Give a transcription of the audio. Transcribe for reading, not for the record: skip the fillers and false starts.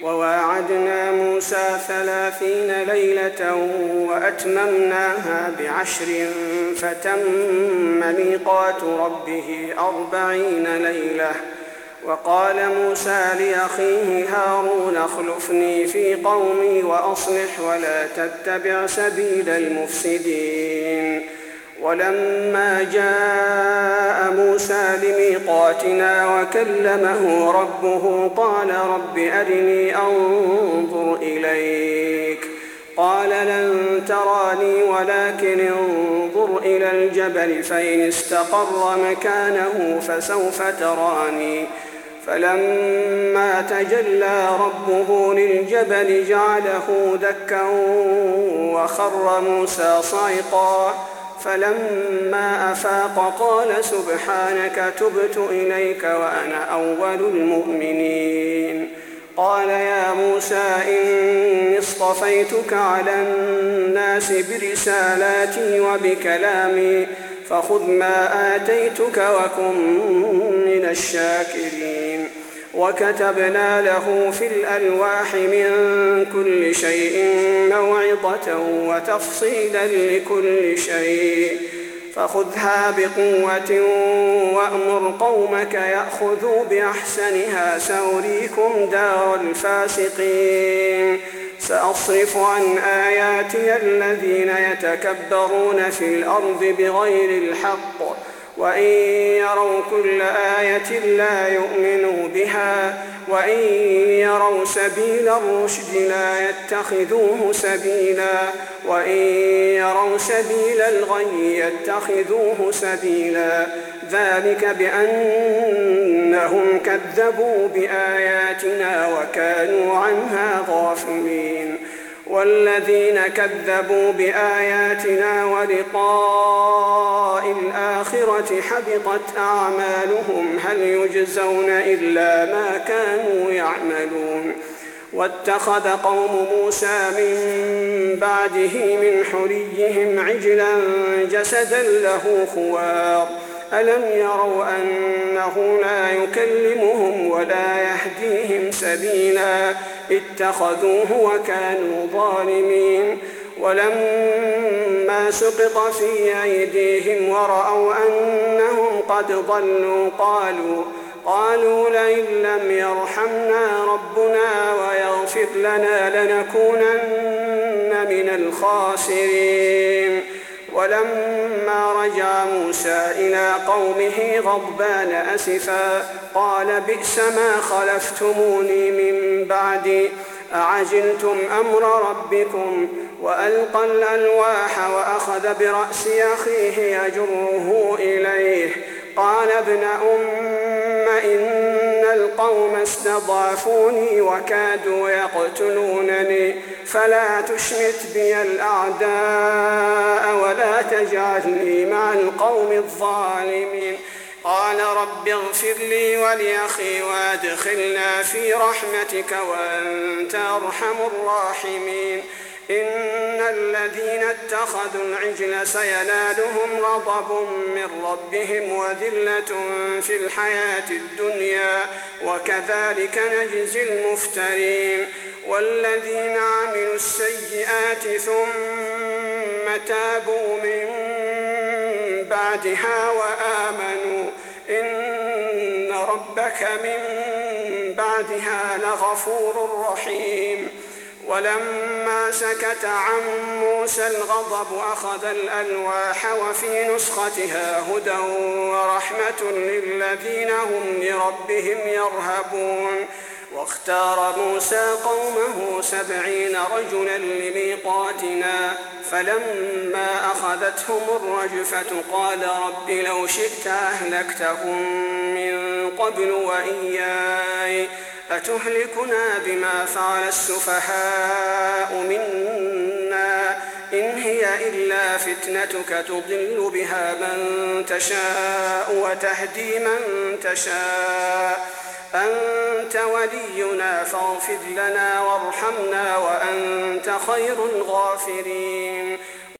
وواعدنا موسى 30 ليلة وأتممناها ب10 فتم ميقات ربه 40 ليلة. وقال موسى لأخيه هارون اخلفني في قومي وأصلح ولا تتبع سبيل المفسدين. ولما جاء موسى لميقاتنا وكلمه ربه قال رب أرني أنظر إليك. قال لن تراني ولكن انظر إلى الجبل فإن استقر مكانه فسوف تراني. فلما تجلى ربه للجبل جعله دكا وخر موسى صعقا. فلما أفاق قال سبحانك تبت إليك وأنا أول المؤمنين. قال يا موسى إني اصطفيتك على الناس برسالاتي وبكلامي فخذ ما آتيتك وكن من الشاكرين. وكتبنا له في الألواح من كل شيء موعظة وتفصيلا لكل شيء فخذها بقوة وأمر قومك يأخذوا بأحسنها سأريكم دار الفاسقين. سأصرف عن آياتي الذين يتكبرون في الأرض بغير الحق وإن يروا كل آية لا يؤمنوا بها وإن يروا سبيل الرشد لا يتخذوه سبيلا وإن يروا سبيل الغي يتخذوه سبيلا. ذلك بأنهم كذبوا بآياتنا وكانوا عنها غافلين. والذين كذبوا بآياتنا ولقاء الآخرة حبطت أعمالهم هل يجزون إلا ما كانوا يعملون. واتخذ قوم موسى من بعده من حليهم عجلا جسدا له خوار ألم يروا أنه لا يكلمهم ولا يهديهم سبيلا اتخذوه وكانوا ظالمين. ولما سقط في أيديهم ورأوا أنهم قد ضلوا قالوا لئن لم يرحمنا ربنا ويغفر لنا لنكونن من الخاسرين. ولما رجع موسى إلى قومه غضبان أسفا قال بئس ما خلفتموني من بعدي أعجلتم أمر ربكم. وألقى الألواح وأخذ برأس أخيه يجره إليه قال ابن إن القوم استضعفوني وكادوا يقتلونني فلا تشمت بي الأعداء ولا تجعلني مع القوم الظالمين. قال رب اغفر لي ولأخي وادخلنا في رحمتك وأنت أرحم الراحمين. إن الذين اتخذوا العجل سينالهم غضب من ربهم وذلة في الحياة الدنيا وكذلك نجزي المفترين. والذين عملوا السيئات ثم تابوا من بعدها وآمنوا إن ربك من بعدها لغفور رحيم. ولما سكت عن موسى الغضب أخذ الألواح وفي نسختها هدى ورحمة للذين هم لربهم يرهبون. واختار موسى قومه 70 رجلا لميقاتنا فلما أخذتهم الرجفة قال رب لو شئت أهلكتهم من قبل وإياي أتهلكنا بما فعل السفهاء منا إن هي إلا فتنتك تضل بها من تشاء وتهدي من تشاء أنت ولينا فاغفر لنا وارحمنا وأنت خير الغافرين.